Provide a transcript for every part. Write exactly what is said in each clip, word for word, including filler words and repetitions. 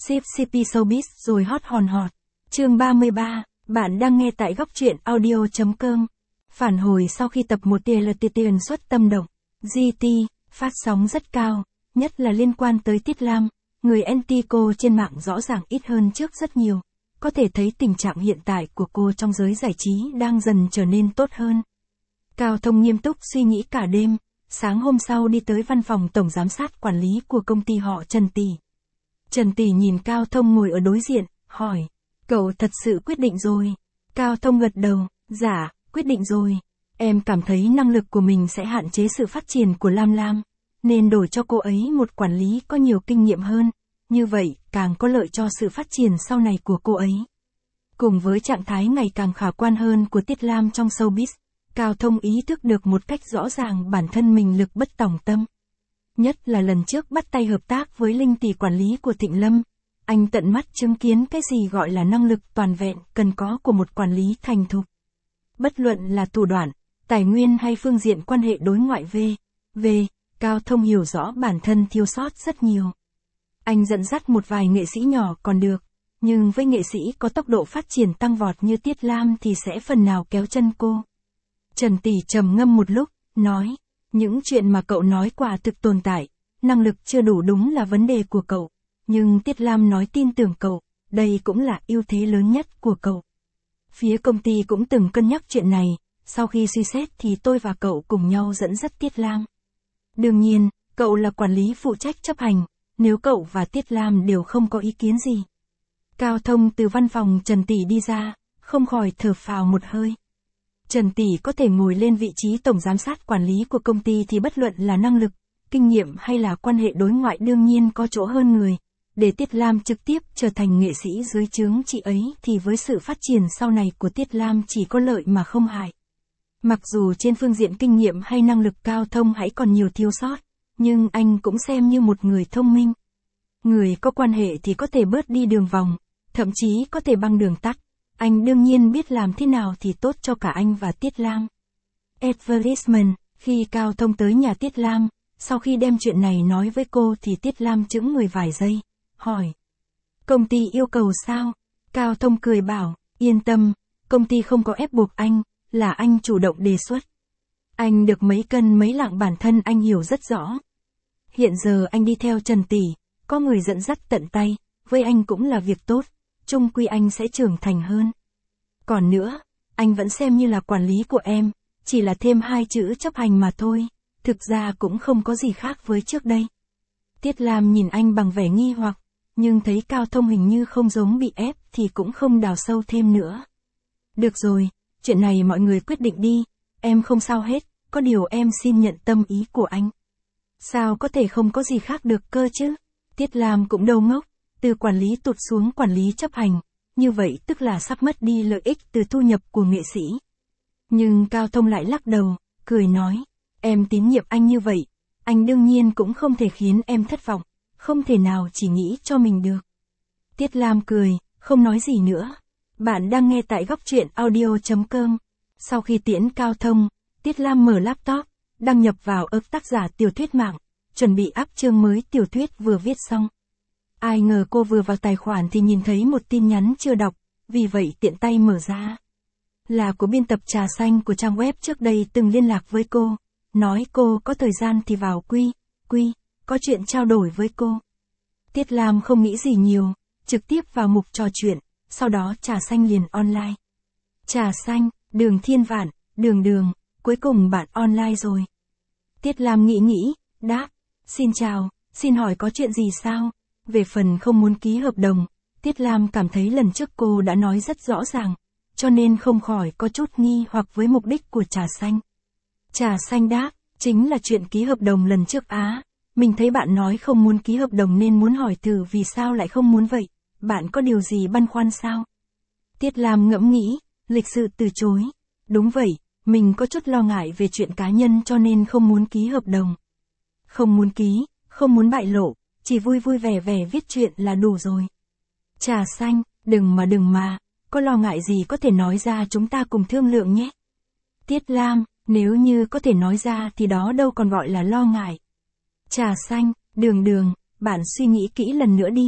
Ship xê pê Showbiz rồi hot hòn hot. Chương ba mươi ba, bạn đang nghe tại góc truyện audio chấm com. Phản hồi sau khi tập một tê lờ tê tần suất tâm động, giê tê, phát sóng rất cao, nhất là liên quan tới Tiết Lam, người anti cô trên mạng rõ ràng ít hơn trước rất nhiều. Có thể thấy tình trạng hiện tại của cô trong giới giải trí đang dần trở nên tốt hơn. Cao Thông nghiêm túc suy nghĩ cả đêm, sáng hôm sau đi tới văn phòng tổng giám sát quản lý của công ty họ Trần Tỷ. Trần Tỷ nhìn Cao Thông ngồi ở đối diện, hỏi, cậu thật sự quyết định rồi? Cao Thông gật đầu, dạ, quyết định rồi. Em cảm thấy năng lực của mình sẽ hạn chế sự phát triển của Lam Lam, nên đổi cho cô ấy một quản lý có nhiều kinh nghiệm hơn, như vậy càng có lợi cho sự phát triển sau này của cô ấy. Cùng với trạng thái ngày càng khả quan hơn của Tiết Lam trong showbiz, Cao Thông ý thức được một cách rõ ràng bản thân mình lực bất tòng tâm. Nhất là lần trước bắt tay hợp tác với Linh Tỷ quản lý của Thịnh Lâm, anh tận mắt chứng kiến cái gì gọi là năng lực toàn vẹn cần có của một quản lý thành thục. Bất luận là thủ đoạn, tài nguyên hay phương diện quan hệ đối ngoại v. v. Cao Thông hiểu rõ bản thân thiếu sót rất nhiều. Anh dẫn dắt một vài nghệ sĩ nhỏ còn được, nhưng với nghệ sĩ có tốc độ phát triển tăng vọt như Tiết Lam thì sẽ phần nào kéo chân cô. Trần Tỷ trầm ngâm một lúc, nói, những chuyện mà cậu nói quả thực tồn tại, năng lực chưa đủ đúng là vấn đề của cậu, nhưng Tiết Lam nói tin tưởng cậu, đây cũng là ưu thế lớn nhất của cậu. Phía công ty cũng từng cân nhắc chuyện này, sau khi suy xét thì tôi và cậu cùng nhau dẫn dắt Tiết Lam. Đương nhiên, cậu là quản lý phụ trách chấp hành, nếu cậu và Tiết Lam đều không có ý kiến gì. Cao Thông từ văn phòng Trần Tỷ đi ra, không khỏi thở phào một hơi. Trần Tỷ có thể ngồi lên vị trí tổng giám sát quản lý của công ty thì bất luận là năng lực, kinh nghiệm hay là quan hệ đối ngoại đương nhiên có chỗ hơn người. Để Tiết Lam trực tiếp trở thành nghệ sĩ dưới trướng chị ấy thì với sự phát triển sau này của Tiết Lam chỉ có lợi mà không hại. Mặc dù trên phương diện kinh nghiệm hay năng lực Cao Thông hãy còn nhiều thiếu sót, nhưng anh cũng xem như một người thông minh. Người có quan hệ thì có thể bớt đi đường vòng, thậm chí có thể băng đường tắt. Anh đương nhiên biết làm thế nào thì tốt cho cả anh và Tiết Lam. Advertisement, khi Cao Thông tới nhà Tiết Lam, sau khi đem chuyện này nói với cô thì Tiết Lam chững người vài giây, hỏi. Công ty yêu cầu sao? Cao Thông cười bảo, yên tâm, công ty không có ép buộc anh, là anh chủ động đề xuất. Anh được mấy cân mấy lạng bản thân anh hiểu rất rõ. Hiện giờ anh đi theo Trần Tỷ, có người dẫn dắt tận tay, với anh cũng là việc tốt, chung quy anh sẽ trưởng thành hơn. Còn nữa, anh vẫn xem như là quản lý của em, chỉ là thêm hai chữ chấp hành mà thôi, thực ra cũng không có gì khác với trước đây. Tiết Lam nhìn anh bằng vẻ nghi hoặc, nhưng thấy Cao Thông hình như không giống bị ép thì cũng không đào sâu thêm nữa. Được rồi, chuyện này mọi người quyết định đi, em không sao hết, có điều em xin nhận tâm ý của anh. Sao có thể không có gì khác được cơ chứ? Tiết Lam cũng đâu ngốc, từ quản lý tụt xuống quản lý chấp hành, như vậy tức là sắp mất đi lợi ích từ thu nhập của nghệ sĩ. Nhưng Cao Thông lại lắc đầu, cười nói, em tín nhiệm anh như vậy, anh đương nhiên cũng không thể khiến em thất vọng, không thể nào chỉ nghĩ cho mình được. Tiết Lam cười, không nói gì nữa. Bạn đang nghe tại góc truyện audio chấm com. Sau khi tiễn Cao Thông, Tiết Lam mở laptop, đăng nhập vào app tác giả tiểu thuyết mạng, chuẩn bị up chương mới tiểu thuyết vừa viết xong. Ai ngờ cô vừa vào tài khoản thì nhìn thấy một tin nhắn chưa đọc, vì vậy tiện tay mở ra. Là của biên tập Trà Xanh của trang web trước đây từng liên lạc với cô, nói cô có thời gian thì vào quy, quy, có chuyện trao đổi với cô. Tiết Lam không nghĩ gì nhiều, trực tiếp vào mục trò chuyện, sau đó Trà Xanh liền online. Trà Xanh, Đường Thiên Vạn, Đường Đường, cuối cùng bạn online rồi. Tiết Lam nghĩ nghĩ, đáp, xin chào, xin hỏi có chuyện gì sao? Về phần không muốn ký hợp đồng, Tiết Lam cảm thấy lần trước cô đã nói rất rõ ràng, cho nên không khỏi có chút nghi hoặc với mục đích của Trà Xanh. Trà Xanh đáp, chính là chuyện ký hợp đồng lần trước á, mình thấy bạn nói không muốn ký hợp đồng nên muốn hỏi thử vì sao lại không muốn vậy, bạn có điều gì băn khoăn sao? Tiết Lam ngẫm nghĩ, lịch sự từ chối, đúng vậy, mình có chút lo ngại về chuyện cá nhân cho nên không muốn ký hợp đồng. Không muốn ký, không muốn bại lộ, chỉ vui vui vẻ vẻ viết chuyện là đủ rồi. Trà Xanh, đừng mà đừng mà, có lo ngại gì có thể nói ra chúng ta cùng thương lượng nhé. Tiết Lam, nếu như có thể nói ra thì đó đâu còn gọi là lo ngại. Trà Xanh, Đường Đường, bạn suy nghĩ kỹ lần nữa đi,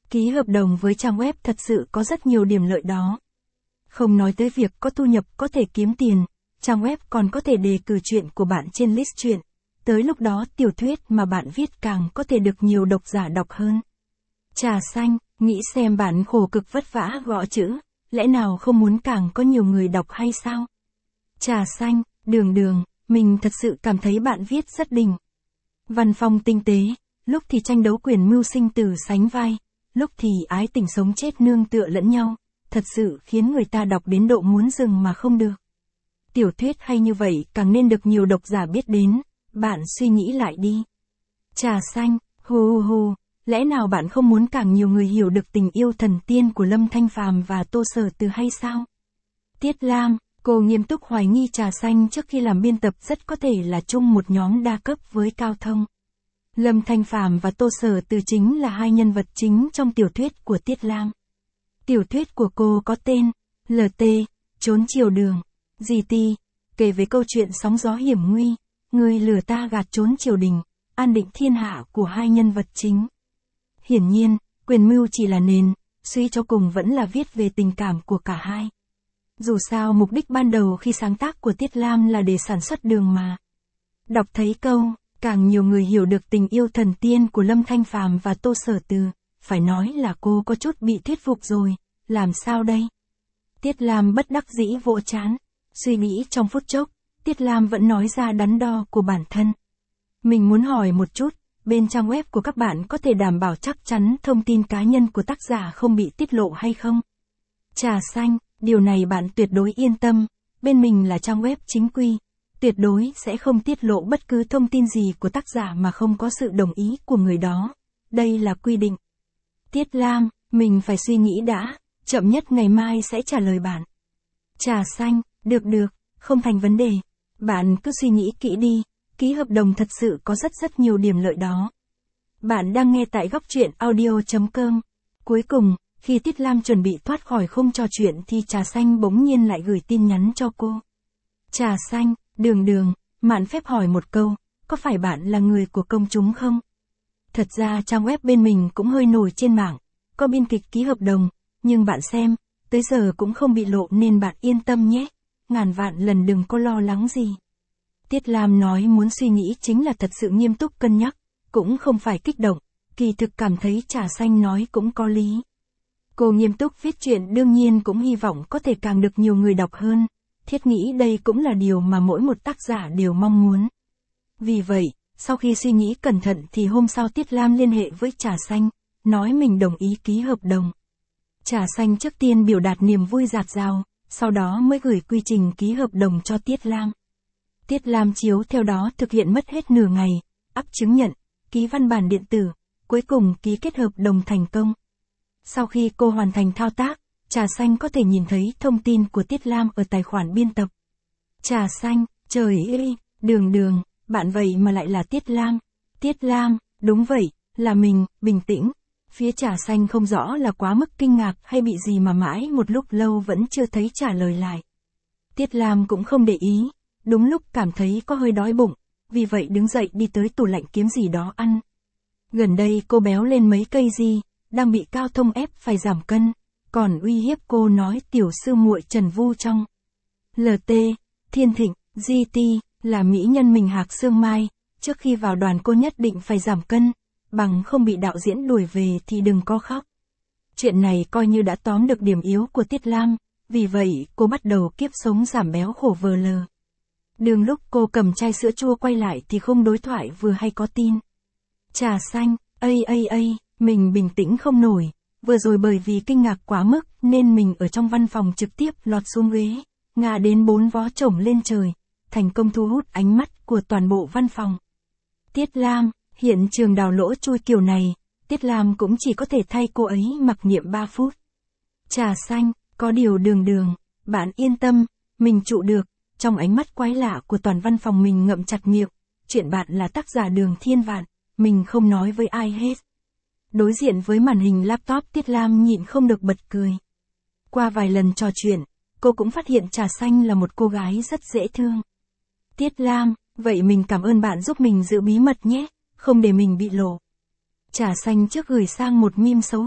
Ký hợp đồng với trang web thật sự có rất nhiều điểm lợi đó. Không nói tới việc có thu nhập có thể kiếm tiền, trang web còn có thể đề cử truyện của bạn trên list truyện. Tới lúc đó tiểu thuyết mà bạn viết càng có thể được nhiều độc giả đọc hơn. Trà xanh, nghĩ xem bạn khổ cực vất vả gõ chữ, lẽ nào không muốn càng có nhiều người đọc hay sao? Trà xanh, đường đường, mình thật sự cảm thấy bạn viết rất đỉnh. Văn phong tinh tế, lúc thì tranh đấu quyền mưu sinh tử sánh vai, lúc thì ái tình sống chết nương tựa lẫn nhau, thật sự khiến người ta đọc đến độ muốn dừng mà không được. Tiểu thuyết hay như vậy càng nên được nhiều độc giả biết đến, bạn suy nghĩ lại đi. Trà xanh, hù hù hù, lẽ nào bạn không muốn càng nhiều người hiểu được tình yêu thần tiên của Lâm Thanh Phàm và Tô Sở Từ hay sao? Tiết Lam, cô nghiêm túc hoài nghi Trà xanh trước khi làm biên tập rất có thể là chung một nhóm đa cấp với Cao Thông. Lâm Thanh Phàm và Tô Sở Từ chính là hai nhân vật chính trong tiểu thuyết của Tiết Lam. Tiểu thuyết của cô có tên lờ tê, Trốn Triều Đường, giê tê, kể về câu chuyện sóng gió hiểm nguy, người lừa ta gạt trốn triều đình, an định thiên hạ của hai nhân vật chính. Hiển nhiên, quyền mưu chỉ là nền, suy cho cùng vẫn là viết về tình cảm của cả hai. Dù sao mục đích ban đầu khi sáng tác của Tiết Lam là để sản xuất đường mà. Đọc thấy câu, càng nhiều người hiểu được tình yêu thần tiên của Lâm Thanh Phàm và Tô Sở Từ, phải nói là cô có chút bị thuyết phục rồi, làm sao đây? Tiết Lam bất đắc dĩ vỗ trán, suy nghĩ trong phút chốc, Tiết Lam vẫn nói ra đắn đo của bản thân. Mình muốn hỏi một chút, bên trang web của các bạn có thể đảm bảo chắc chắn thông tin cá nhân của tác giả không bị tiết lộ hay không? Trà xanh, điều này bạn tuyệt đối yên tâm, bên mình là trang web chính quy, tuyệt đối sẽ không tiết lộ bất cứ thông tin gì của tác giả mà không có sự đồng ý của người đó. Đây là quy định. Tiết Lam, mình phải suy nghĩ đã, chậm nhất ngày mai sẽ trả lời bạn. Trà xanh, được được, không thành vấn đề. Bạn cứ suy nghĩ kỹ đi, ký hợp đồng thật sự có rất rất nhiều điểm lợi đó. Bạn đang nghe tại góc truyện audio chấm com. Cuối cùng, khi Tiết Lam chuẩn bị thoát khỏi khung trò chuyện thì Trà xanh bỗng nhiên lại gửi tin nhắn cho cô. Trà xanh, đường đường, mạn phép hỏi một câu, có phải bạn là người của công chúng không? Thật ra trang web bên mình cũng hơi nổi trên mạng, có biên kịch ký hợp đồng, nhưng bạn xem, tới giờ cũng không bị lộ nên bạn yên tâm nhé, ngàn vạn lần đừng có lo lắng gì. Tiết Lam nói muốn suy nghĩ chính là thật sự nghiêm túc cân nhắc, cũng không phải kích động, kỳ thực cảm thấy Trà xanh nói cũng có lý. Cô nghiêm túc viết truyện đương nhiên cũng hy vọng có thể càng được nhiều người đọc hơn, thiết nghĩ đây cũng là điều mà mỗi một tác giả đều mong muốn. Vì vậy, sau khi suy nghĩ cẩn thận thì hôm sau Tiết Lam liên hệ với Trà xanh, nói mình đồng ý ký hợp đồng. Trà xanh trước tiên biểu đạt niềm vui dạt dào, sau đó mới gửi quy trình ký hợp đồng cho Tiết Lam. Tiết Lam chiếu theo đó thực hiện mất hết nửa ngày, ắp chứng nhận, ký văn bản điện tử, cuối cùng ký kết hợp đồng thành công. Sau khi cô hoàn thành thao tác, Trà xanh có thể nhìn thấy thông tin của Tiết Lam ở tài khoản biên tập. Trà xanh, trời ơi, đường đường, bạn vậy mà lại là Tiết Lam. Tiết Lam, đúng vậy, là mình, bình tĩnh. Phía Trà xanh không rõ là quá mức kinh ngạc hay bị gì mà mãi một lúc lâu vẫn chưa thấy trả lời lại. Tiết Lam cũng không để ý, đúng lúc cảm thấy có hơi đói bụng, vì vậy đứng dậy đi tới tủ lạnh kiếm gì đó ăn. Gần đây cô béo lên mấy cây gì, đang bị Cao Thông ép phải giảm cân, còn uy hiếp cô nói tiểu sư muội Trần Vu trong lờ tê, Thiên Thịnh, giê tê, là mỹ nhân mình Hạc Sương Mai, trước khi vào đoàn cô nhất định phải giảm cân, bằng không bị đạo diễn đuổi về thì đừng có khóc. Chuyện này coi như đã tóm được điểm yếu của Tiết Lam, vì vậy cô bắt đầu kiếp sống giảm béo khổ vờ lờ. Đường lúc cô cầm chai sữa chua quay lại thì khung đối thoại vừa hay có tin. Trà xanh, ây ây ây, mình bình tĩnh không nổi, vừa rồi bởi vì kinh ngạc quá mức nên mình ở trong văn phòng trực tiếp lọt xuống ghế, ngã đến bốn vó chổng lên trời, thành công thu hút ánh mắt của toàn bộ văn phòng. Tiết Lam, hiện trường đào lỗ chui kiểu này, Tiết Lam cũng chỉ có thể thay cô ấy mặc niệm ba phút. Trà xanh, có điều đường đường, bạn yên tâm, mình trụ được. Trong ánh mắt quái lạ của toàn văn phòng mình ngậm chặt miệng, chuyện bạn là tác giả Đường Thiên Vạn, mình không nói với ai hết. Đối diện với màn hình laptop Tiết Lam nhịn không được bật cười. Qua vài lần trò chuyện, cô cũng phát hiện Trà xanh là một cô gái rất dễ thương. Tiết Lam, vậy mình cảm ơn bạn giúp mình giữ bí mật nhé, không để mình bị lộ. Trà xanh trước gửi sang một meme xấu hổ,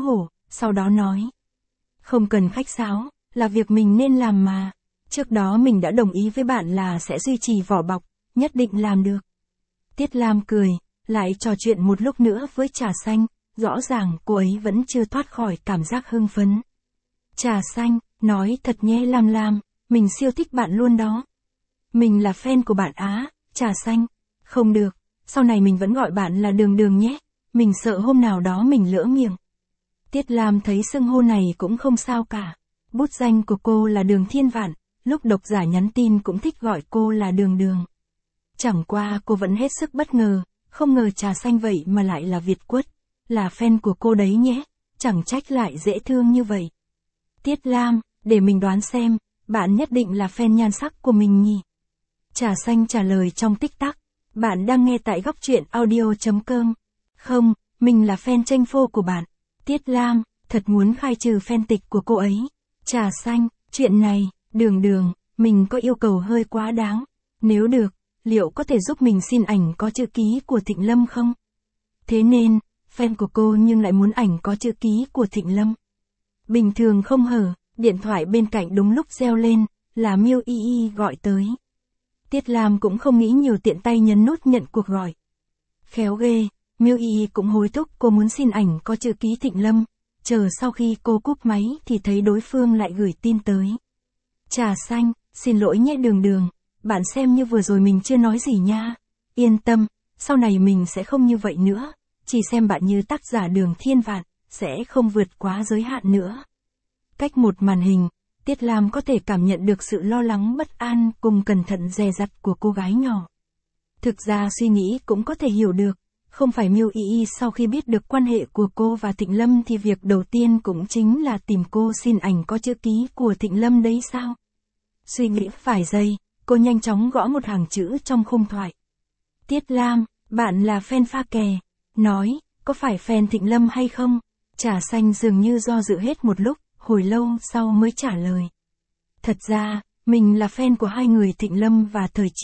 sau đó nói. Không cần khách sáo, là việc mình nên làm mà. Trước đó mình đã đồng ý với bạn là sẽ duy trì vỏ bọc, nhất định làm được. Tiết Lam cười, lại trò chuyện một lúc nữa với Trà Xanh, rõ ràng cô ấy vẫn chưa thoát khỏi cảm giác hưng phấn. Trà Xanh, nói thật nhé Lam Lam, mình siêu thích bạn luôn đó. Mình là fan của bạn á, Trà Xanh. Không được, sau này mình vẫn gọi bạn là Đường Đường nhé, mình sợ hôm nào đó mình lỡ miệng. Tiết Lam thấy xưng hô này cũng không sao cả. Bút danh của cô là Đường Thiên Vạn, lúc độc giả nhắn tin cũng thích gọi cô là Đường Đường. Chẳng qua cô vẫn hết sức bất ngờ, không ngờ Trà Xanh vậy mà lại là Việt Quất, là fan của cô đấy nhé, chẳng trách lại dễ thương như vậy. Tiết Lam, để mình đoán xem, bạn nhất định là fan nhan sắc của mình nhỉ? Trà Xanh trả lời trong tích tắc, bạn đang nghe tại góc truyện audio.com. Không, mình là fan tranh phô của bạn. Tiết Lam, thật muốn khai trừ fan tịch của cô ấy. Trà Xanh, chuyện này, Đường Đường, mình có yêu cầu hơi quá đáng. Nếu được, liệu có thể giúp mình xin ảnh có chữ ký của Thịnh Lâm không? Thế nên, fan của cô nhưng lại muốn ảnh có chữ ký của Thịnh Lâm. Bình thường không hở, điện thoại bên cạnh đúng lúc reo lên, là Miêu Y Y gọi tới. Tiết Lam cũng không nghĩ nhiều tiện tay nhấn nút nhận cuộc gọi. Khéo ghê, Miêu Y Y cũng hối thúc cô muốn xin ảnh có chữ ký Thịnh Lâm, chờ sau khi cô cúp máy thì thấy đối phương lại gửi tin tới. Trà Xanh, xin lỗi nhé Đường Đường, bạn xem như vừa rồi mình chưa nói gì nha. Yên tâm, sau này mình sẽ không như vậy nữa, chỉ xem bạn như tác giả Đường Thiên Vạn, sẽ không vượt quá giới hạn nữa. Cách một màn hình, Tiết Lam có thể cảm nhận được sự lo lắng bất an cùng cẩn thận dè dặt của cô gái nhỏ. Thực ra suy nghĩ cũng có thể hiểu được, không phải Miêu Y Y sau khi biết được quan hệ của cô và Thịnh Lâm thì việc đầu tiên cũng chính là tìm cô xin ảnh có chữ ký của Thịnh Lâm đấy sao? Suy nghĩ vài giây, cô nhanh chóng gõ một hàng chữ trong khung thoại. Tiết Lam, bạn là fan pha kè, nói, có phải fan Thịnh Lâm hay không? Trà Xanh dường như do dự hết một lúc, hồi lâu sau mới trả lời. Thật ra, mình là fan của hai người Thịnh Lâm và Thời Chí.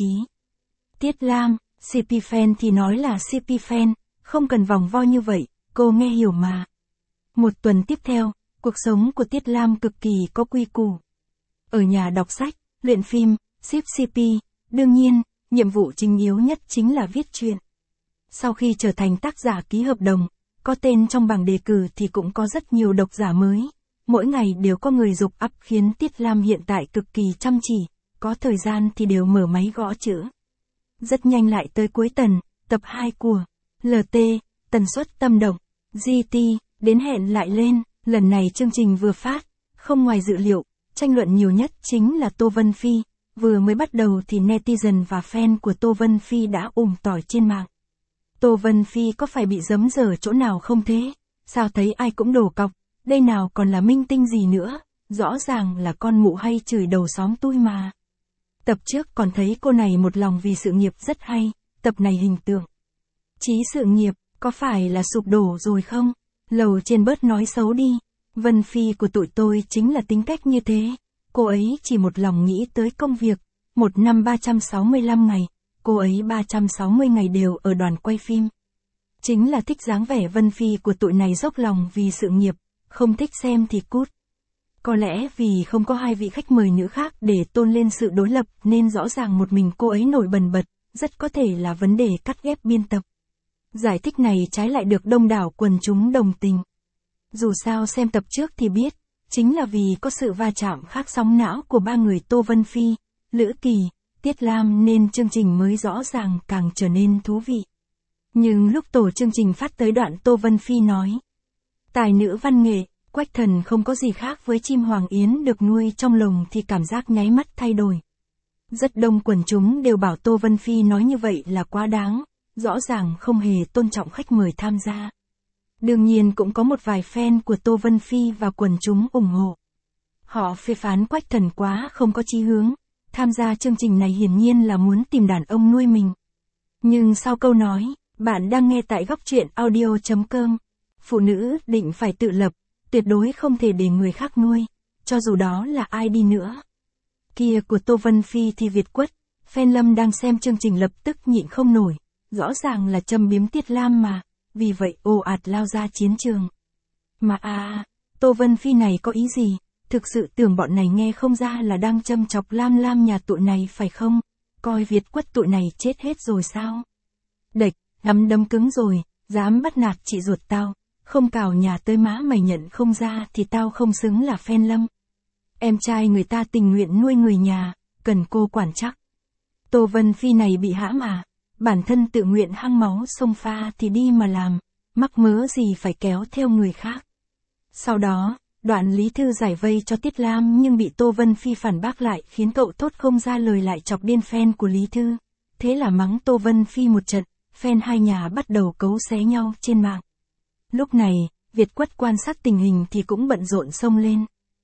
Tiết Lam, xê pê fan thì nói là xê pê fan, không cần vòng vo như vậy, cô nghe hiểu mà. Một tuần tiếp theo, cuộc sống của Tiết Lam cực kỳ có quy củ. Ở nhà đọc sách, luyện phim, ship xê pê, đương nhiên, nhiệm vụ chính yếu nhất chính là viết truyện. Sau khi trở thành tác giả ký hợp đồng, có tên trong bảng đề cử thì cũng có rất nhiều độc giả mới. Mỗi ngày đều có người giục ắp khiến Tiết Lam hiện tại cực kỳ chăm chỉ, có thời gian thì đều mở máy gõ chữ. Rất nhanh lại tới cuối tuần, tập hai của lờ tê, tần suất tâm động, giê tê, đến hẹn lại lên, lần này chương trình vừa phát, không ngoài dự liệu, tranh luận nhiều nhất chính là Tô Vân Phi, vừa mới bắt đầu thì netizen và fan của Tô Vân Phi đã ùm tỏi trên mạng. Tô Vân Phi có phải bị giấm dở chỗ nào không thế? Sao thấy ai cũng đổ cọc, đây nào còn là minh tinh gì nữa, rõ ràng là con mụ hay chửi đầu xóm tui mà. Tập trước còn thấy cô này một lòng vì sự nghiệp rất hay, tập này hình tượng chí sự nghiệp, có phải là sụp đổ rồi không? Lầu trên bớt nói xấu đi, Vân Phi của tụi tôi chính là tính cách như thế, cô ấy chỉ một lòng nghĩ tới công việc, một năm ba trăm sáu mươi lăm ngày, cô ấy ba trăm sáu mươi ngày đều ở đoàn quay phim. Chính là thích dáng vẻ Vân Phi của tụi này dốc lòng vì sự nghiệp, không thích xem thì cút. Có lẽ vì không có hai vị khách mời nữ khác để tôn lên sự đối lập nên rõ ràng một mình cô ấy nổi bần bật, rất có thể là vấn đề cắt ghép biên tập. Giải thích này trái lại được đông đảo quần chúng đồng tình. Dù sao xem tập trước thì biết, chính là vì có sự va chạm khác sóng não của ba người Tô Vân Phi, Lữ Kỳ, Tiết Lam nên chương trình mới rõ ràng càng trở nên thú vị. Nhưng lúc tổ chương trình phát tới đoạn Tô Vân Phi nói, tài nữ văn nghệ, Quách Thần không có gì khác với chim hoàng yến được nuôi trong lồng thì cảm giác nháy mắt thay đổi. Rất đông quần chúng đều bảo Tô Vân Phi nói như vậy là quá đáng, rõ ràng không hề tôn trọng khách mời tham gia. Đương nhiên cũng có một vài fan của Tô Vân Phi và quần chúng ủng hộ. Họ phê phán Quách Thần quá không có chí hướng, tham gia chương trình này hiển nhiên là muốn tìm đàn ông nuôi mình. Nhưng sau câu nói, bạn đang nghe tại góc truyện audio.com, phụ nữ định phải tự lập, tuyệt đối không thể để người khác nuôi, cho dù đó là ai đi nữa. Kia của Tô Vân Phi thì Việt Quất, fan Lâm đang xem chương trình lập tức nhịn không nổi, rõ ràng là châm biếm Tiết Lam mà, vì vậy ồ ạt lao ra chiến trường. Mà à, Tô Vân Phi này có ý gì? Thực sự tưởng bọn này nghe không ra là đang châm chọc Lam Lam nhà tụi này phải không? Coi Việt Quất tụi này chết hết rồi sao? Đệch, nắm đấm cứng rồi, dám bắt nạt chị ruột tao, không cào nhà tới má mày nhận không ra thì tao không xứng là Phen Lâm. Em trai người ta tình nguyện nuôi người nhà, cần cô quản chắc. Tô Vân Phi này bị hãm à? Bản thân tự nguyện hăng máu sông pha thì đi mà làm, mắc mớ gì phải kéo theo người khác. Sau đó, đoạn Lý Thư giải vây cho Tiết Lam nhưng bị Tô Vân Phi phản bác lại khiến cậu thốt không ra lời lại chọc điên fan của Lý Thư. Thế là mắng Tô Vân Phi một trận, fan hai nhà bắt đầu cấu xé nhau trên mạng. Lúc này, Việt Quất quan sát tình hình thì cũng bận rộn xông lên.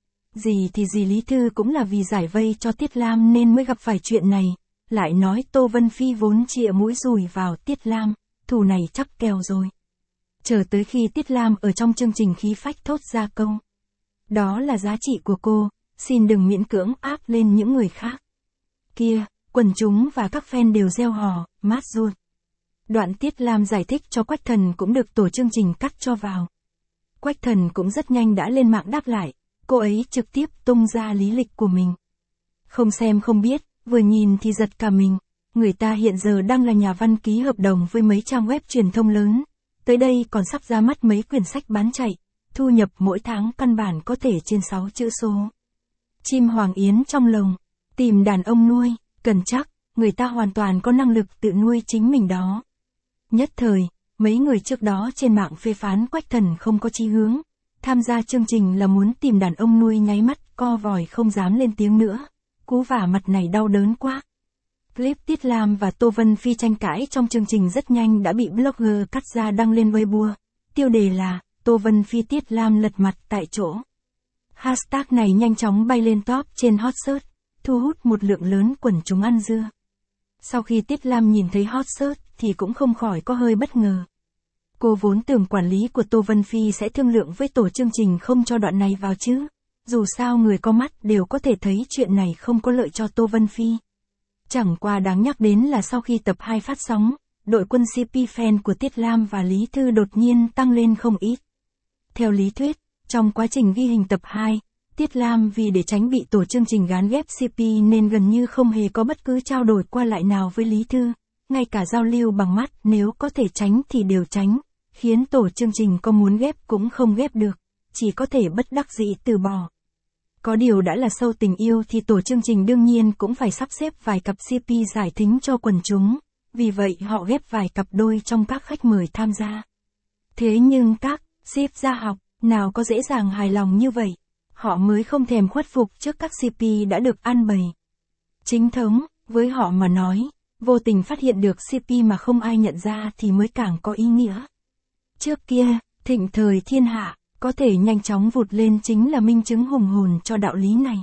Gì thì gì Lý Thư cũng là vì giải vây cho Tiết Lam nên mới gặp phải chuyện này, lại nói Tô Vân Phi vốn chĩa mũi dùi vào Tiết Lam, thù này chắc kèo rồi. Chờ tới khi Tiết Lam ở trong chương trình khí phách thốt ra câu. Đó là giá trị của cô, xin đừng miễn cưỡng áp lên những người khác. Kia, quần chúng và các fan đều reo hò, mát ruột. Đoạn Tiết Lam giải thích cho Quách Thần cũng được tổ chương trình cắt cho vào. Quách Thần cũng rất nhanh đã lên mạng đáp lại, cô ấy trực tiếp tung ra lý lịch của mình. Không xem không biết, vừa nhìn thì giật cả mình, người ta hiện giờ đang là nhà văn ký hợp đồng với mấy trang web truyền thông lớn, tới đây còn sắp ra mắt mấy quyển sách bán chạy, thu nhập mỗi tháng căn bản có thể trên sáu chữ số. Chim hoàng yến trong lồng, tìm đàn ông nuôi, cần chắc, người ta hoàn toàn có năng lực tự nuôi chính mình đó. Nhất thời, mấy người trước đó trên mạng phê phán Quách Thần không có chí hướng, tham gia chương trình là muốn tìm đàn ông nuôi nháy mắt co vòi không dám lên tiếng nữa, cú vả mặt này đau đớn quá. Clip Tiết Lam và Tô Vân Phi tranh cãi trong chương trình rất nhanh đã bị blogger cắt ra đăng lên Weibo, tiêu đề là Tô Vân Phi Tiết Lam lật mặt tại chỗ. Hashtag này nhanh chóng bay lên top trên hot search, thu hút một lượng lớn quần chúng ăn dưa. Sau khi Tiết Lam nhìn thấy hot search thì cũng không khỏi có hơi bất ngờ. Cô vốn tưởng quản lý của Tô Vân Phi sẽ thương lượng với tổ chương trình không cho đoạn này vào chứ. Dù sao người có mắt đều có thể thấy chuyện này không có lợi cho Tô Vân Phi. Chẳng qua đáng nhắc đến là sau khi tập hai phát sóng, đội quân xê pê fan của Tiết Lam và Lý Thư đột nhiên tăng lên không ít. Theo lý thuyết, trong quá trình ghi hình tập hai, Tiết Lam vì để tránh bị tổ chương trình gán ghép xê pê nên gần như không hề có bất cứ trao đổi qua lại nào với Lý Thư, ngay cả giao lưu bằng mắt nếu có thể tránh thì đều tránh, khiến tổ chương trình có muốn ghép cũng không ghép được, chỉ có thể bất đắc dĩ từ bỏ. Có điều đã là sâu tình yêu thì tổ chương trình đương nhiên cũng phải sắp xếp vài cặp xê pê giải thính cho quần chúng, vì vậy họ ghép vài cặp đôi trong các khách mời tham gia. Thế nhưng các ship gia học nào có dễ dàng hài lòng như vậy, họ mới không thèm khuất phục trước các xê pê đã được ăn bày. Chính thống, với họ mà nói, vô tình phát hiện được xê pê mà không ai nhận ra thì mới càng có ý nghĩa. Trước kia, thịnh thời thiên hạ, có thể nhanh chóng vụt lên chính là minh chứng hùng hồn cho đạo lý này.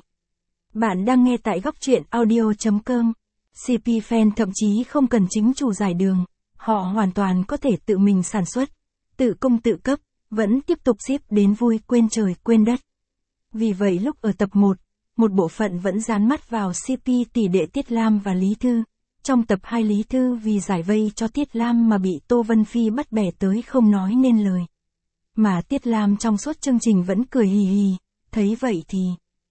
Bạn đang nghe tại góc truyện audio chấm com. xê pê fan thậm chí không cần chính chủ giải đường, họ hoàn toàn có thể tự mình sản xuất, tự cung tự cấp, vẫn tiếp tục ship đến vui quên trời quên đất. Vì vậy lúc ở tập một, một bộ phận vẫn dán mắt vào xê pê tỷ đệ Tiết Lam và Lý Thư. Trong tập hai Lý Thư vì giải vây cho Tiết Lam mà bị Tô Vân Phi bắt bẻ tới không nói nên lời. Mà Tiết Lam trong suốt chương trình vẫn cười hì hì, thấy vậy thì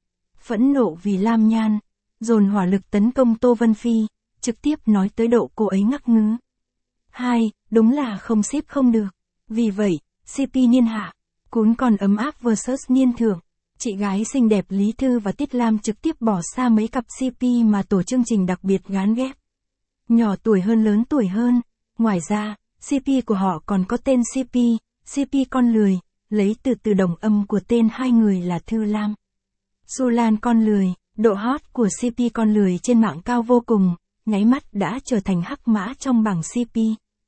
phẫn nộ vì Lam Nhan, dồn hỏa lực tấn công Tô Vân Phi, trực tiếp nói tới độ cô ấy ngắc ngứ. Hai, đúng là không ship không được. Vì vậy, xê pê niên hạ, cún còn ấm áp versus niên thượng, chị gái xinh đẹp Lý Thư và Tiết Lam trực tiếp bỏ xa mấy cặp xê pê mà tổ chương trình đặc biệt gán ghép. Nhỏ tuổi hơn lớn tuổi hơn, ngoài ra, xê pê của họ còn có tên xê pê, xê pê con lười, lấy từ từ đồng âm của tên hai người là Thư Lam. Su Lan con lười, độ hot của xê pê con lười trên mạng cao vô cùng, nháy mắt đã trở thành hắc mã trong bảng xê pê.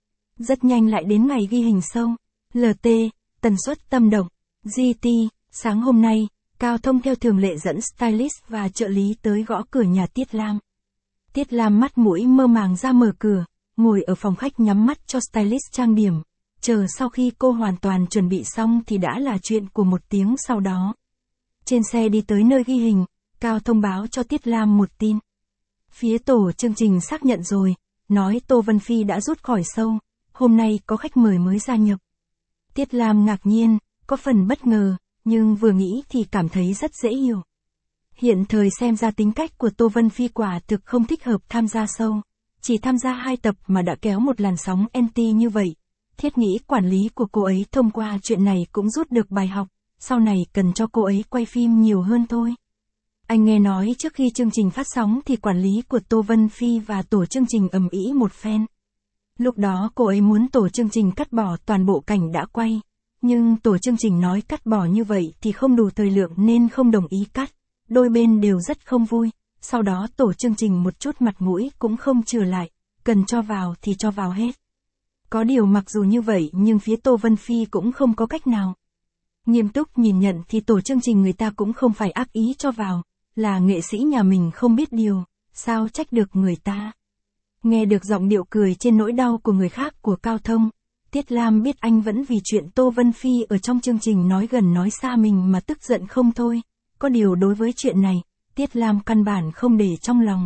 Rất nhanh lại đến ngày ghi hình show, lờ tê, tần suất tâm động, giê tê, sáng hôm nay, Cao Thông theo thường lệ dẫn stylist và trợ lý tới gõ cửa nhà Tiết Lam. Tiết Lam mắt mũi mơ màng ra mở cửa, ngồi ở phòng khách nhắm mắt cho stylist trang điểm. Chờ sau khi cô hoàn toàn chuẩn bị xong thì đã là chuyện của một tiếng sau đó. Trên xe đi tới nơi ghi hình, Cao thông báo cho Tiết Lam một tin. Phía tổ chương trình xác nhận rồi, nói Tô Vân Phi đã rút khỏi show, hôm nay có khách mời mới gia nhập. Tiết Lam ngạc nhiên, có phần bất ngờ, nhưng vừa nghĩ thì cảm thấy rất dễ hiểu. Hiện thời xem ra tính cách của Tô Vân Phi quả thực không thích hợp tham gia show. Chỉ tham gia hai tập mà đã kéo một làn sóng anti như vậy. Thiết nghĩ quản lý của cô ấy thông qua chuyện này cũng rút được bài học, sau này cần cho cô ấy quay phim nhiều hơn thôi. Anh nghe nói trước khi chương trình phát sóng thì quản lý của Tô Vân Phi và tổ chương trình ầm ĩ một phen. Lúc đó cô ấy muốn tổ chương trình cắt bỏ toàn bộ cảnh đã quay, nhưng tổ chương trình nói cắt bỏ như vậy thì không đủ thời lượng nên không đồng ý cắt. Đôi bên đều rất không vui, sau đó tổ chương trình một chút mặt mũi cũng không chừa lại, cần cho vào thì cho vào hết. Có điều mặc dù như vậy nhưng phía Tô Vân Phi cũng không có cách nào. Nghiêm túc nhìn nhận thì tổ chương trình người ta cũng không phải ác ý cho vào, là nghệ sĩ nhà mình không biết điều, sao trách được người ta. Nghe được giọng điệu cười trên nỗi đau của người khác của Cao Thông, Tiết Lam biết anh vẫn vì chuyện Tô Vân Phi ở trong chương trình nói gần nói xa mình mà tức giận không thôi. Có điều đối với chuyện này, Tiết Lam căn bản không để trong lòng.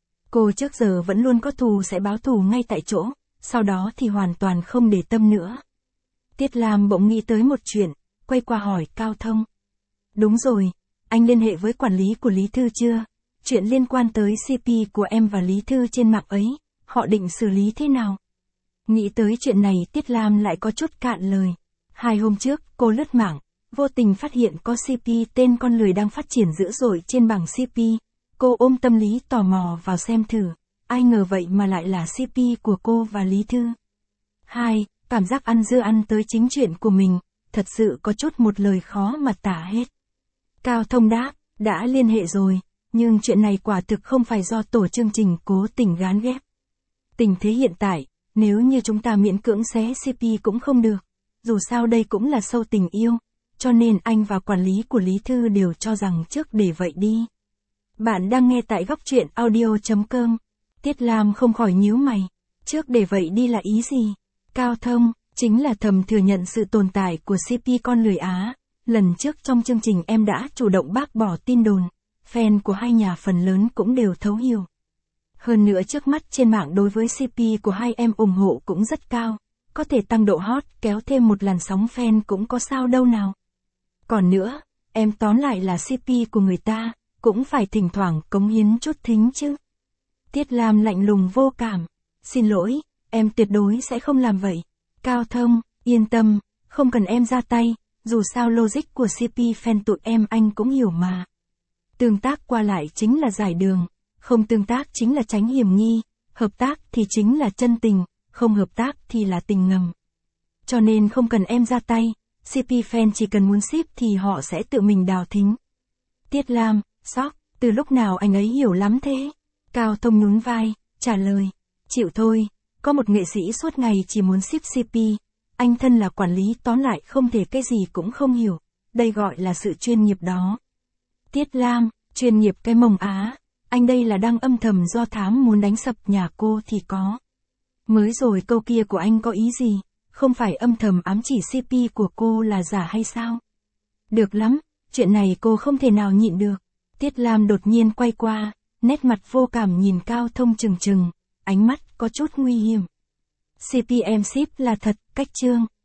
Cô trước giờ vẫn luôn có thù sẽ báo thù ngay tại chỗ, sau đó thì hoàn toàn không để tâm nữa. Tiết Lam bỗng nghĩ tới một chuyện, quay qua hỏi Cao Thông. Đúng rồi, anh liên hệ với quản lý của Lý Thư chưa? Chuyện liên quan tới xê pê của em và Lý Thư trên mạng ấy, họ định xử lý thế nào? Nghĩ tới chuyện này Tiết Lam lại có chút cạn lời. Hai hôm trước, cô lướt mạng, vô tình phát hiện có xê pê tên con lười đang phát triển dữ dội trên bảng xê pê. Cô ôm tâm lý tò mò vào xem thử, ai ngờ vậy mà lại là xê pê của cô và Lý Thư. Hai, cảm giác ăn dưa ăn tới chính chuyện của mình, thật sự có chút một lời khó mà tả hết. Cao Thông đáp, đã liên hệ rồi, nhưng chuyện này quả thực không phải do tổ chương trình cố tình gán ghép. Tình thế hiện tại, nếu như chúng ta miễn cưỡng xé xê pê cũng không được, dù sao đây cũng là show tình yêu, cho nên anh và quản lý của Lý Thư đều cho rằng trước để vậy đi. Bạn đang nghe tại góc truyện audio chấm com. Tiết Lam không khỏi nhíu mày, trước để vậy đi là ý gì? Cao Thông, chính là thầm thừa nhận sự tồn tại của xê pê con lười Á. Lần trước trong chương trình em đã chủ động bác bỏ tin đồn, fan của hai nhà phần lớn cũng đều thấu hiểu. Hơn nữa trước mắt trên mạng đối với xê pê của hai em ủng hộ cũng rất cao, có thể tăng độ hot kéo thêm một làn sóng fan cũng có sao đâu nào. Còn nữa, em tóm lại là xê pê của người ta, cũng phải thỉnh thoảng cống hiến chút thính chứ. Tiết Lam lạnh lùng vô cảm, xin lỗi, em tuyệt đối sẽ không làm vậy. Cao Thông, yên tâm, không cần em ra tay, dù sao logic của xê pê fan tụi em anh cũng hiểu mà. Tương tác qua lại chính là giải đường, không tương tác chính là tránh hiểm nghi, hợp tác thì chính là chân tình, không hợp tác thì là tình ngầm. Cho nên không cần em ra tay, xê pê fan chỉ cần muốn ship thì họ sẽ tự mình đào thính. Tiết Lam, sóc, từ lúc nào anh ấy hiểu lắm thế? Cao Thông nhún vai, trả lời, chịu thôi, có một nghệ sĩ suốt ngày chỉ muốn ship xê pê, anh thân là quản lý tóm lại không thể cái gì cũng không hiểu, đây gọi là sự chuyên nghiệp đó. Tiết Lam, chuyên nghiệp cái mồng Á, anh đây là đang âm thầm do thám muốn đánh sập nhà cô thì có. Mới rồi câu kia của anh có ý gì, không phải âm thầm ám chỉ xê pê của cô là giả hay sao? Được lắm, chuyện này cô không thể nào nhịn được. Tiết Lam đột nhiên quay qua, nét mặt vô cảm nhìn Cao Thông trừng trừng, ánh mắt có chút nguy hiểm. xê pê em ship là thật, cách chương.